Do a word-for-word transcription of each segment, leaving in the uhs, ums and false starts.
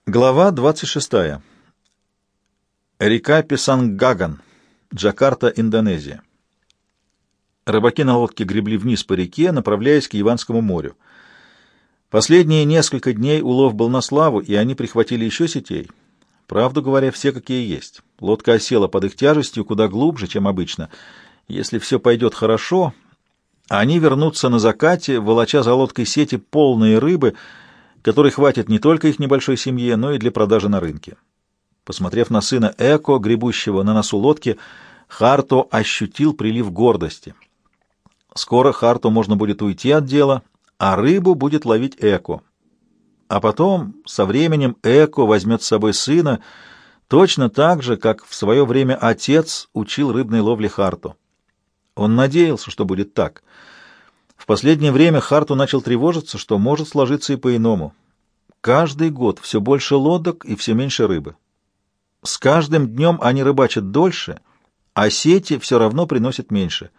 Глава двадцать шестая. Река Писангаган, Джакарта, Индонезия. Рыбаки на лодке гребли вниз по реке, направляясь к Яванскому морю. Последние несколько дней улов был на славу, и они прихватили еще сетей. Правду говоря, все какие есть. Лодка осела под их тяжестью куда глубже, чем обычно. Если все пойдет хорошо, они вернутся на закате, волоча за лодкой сети полные рыбы, которой хватит не только их небольшой семье, но и для продажи на рынке. Посмотрев на сына Эко, гребущего на носу лодки, Харто ощутил прилив гордости. Скоро Харту можно будет уйти от дела, а рыбу будет ловить Эко. А потом, со временем, Эко возьмет с собой сына, точно так же, как в свое время отец учил рыбной ловле Харту. Он надеялся, что будет так. В последнее время Харту начал тревожиться, что может сложиться и по-иному. Каждый год все больше лодок и все меньше рыбы. С каждым днем они рыбачат дольше, а сети все равно приносят меньше.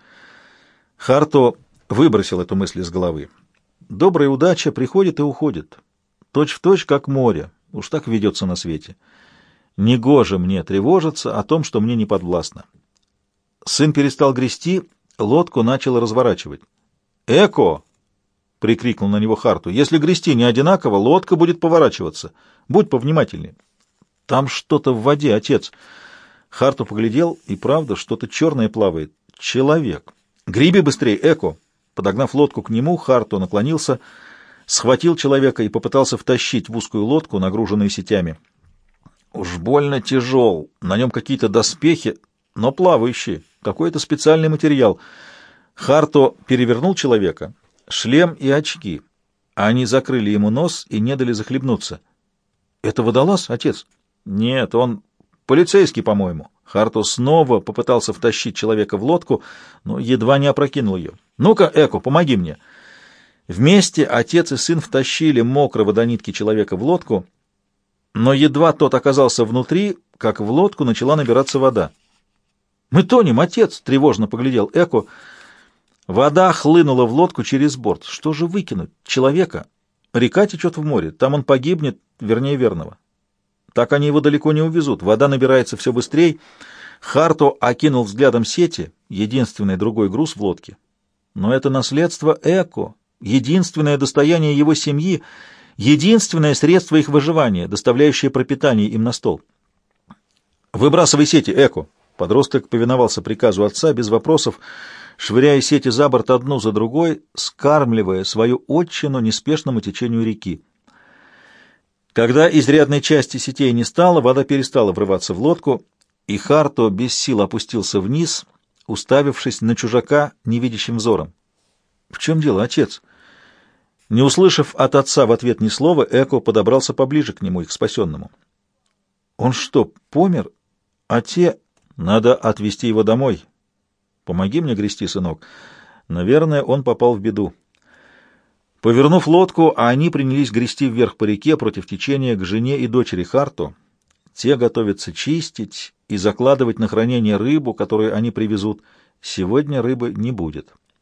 Харту выбросил эту мысль из головы. Добрая удача приходит и уходит. Точь в точь, как море. Уж так ведется на свете. Негоже мне тревожиться о том, что мне не подвластно. Сын перестал грести, лодку начал разворачивать. «Эко!» — прикрикнул на него Харту. «Если грести не одинаково, лодка будет поворачиваться. Будь повнимательнее». «Там что-то в воде, отец». Харту поглядел, и правда, что-то черное плавает. «Человек!» «Греби быстрее, Эко!» Подогнав лодку к нему, Харту наклонился, схватил человека и попытался втащить в узкую лодку, нагруженную сетями. Уж больно тяжел, на нем какие-то доспехи, но плавающие, какой-то специальный материал. Харто перевернул человека, шлем и очки. Они закрыли ему нос и не дали захлебнуться. «Это водолаз, отец?» «Нет, он полицейский, по-моему». Харто снова попытался втащить человека в лодку, но едва не опрокинул ее. «Ну-ка, Эко, помоги мне». Вместе отец и сын втащили мокрого до нитки человека в лодку, но едва тот оказался внутри, как в лодку начала набираться вода. «Мы тонем, отец!» — тревожно поглядел Эко. Вода хлынула в лодку через борт. Что же выкинуть? Человека? Река течет в море. Там он погибнет, вернее, верного. Так они его далеко не увезут. Вода набирается все быстрее. Харто окинул взглядом сети, единственный другой груз в лодке. Но это наследство Эко, единственное достояние его семьи, единственное средство их выживания, доставляющее пропитание им на стол. «Выбрасывай сети, Эко!» Подросток повиновался приказу отца без вопросов, швыряя сети за борт одну за другой, скармливая свою отчину неспешному течению реки. Когда изрядной части сетей не стало, вода перестала врываться в лодку, и Харто без сил опустился вниз, уставившись на чужака невидящим взором. «В чем дело, отец?» Не услышав от отца в ответ ни слова, Эко подобрался поближе к нему и к спасенному. «Он что, помер? А те...» «Надо отвезти его домой. Помоги мне грести, сынок. Наверное, он попал в беду». Повернув лодку, они принялись грести вверх по реке против течения к жене и дочери Харто. Те готовятся чистить и закладывать на хранение рыбу, которую они привезут. Сегодня рыбы не будет.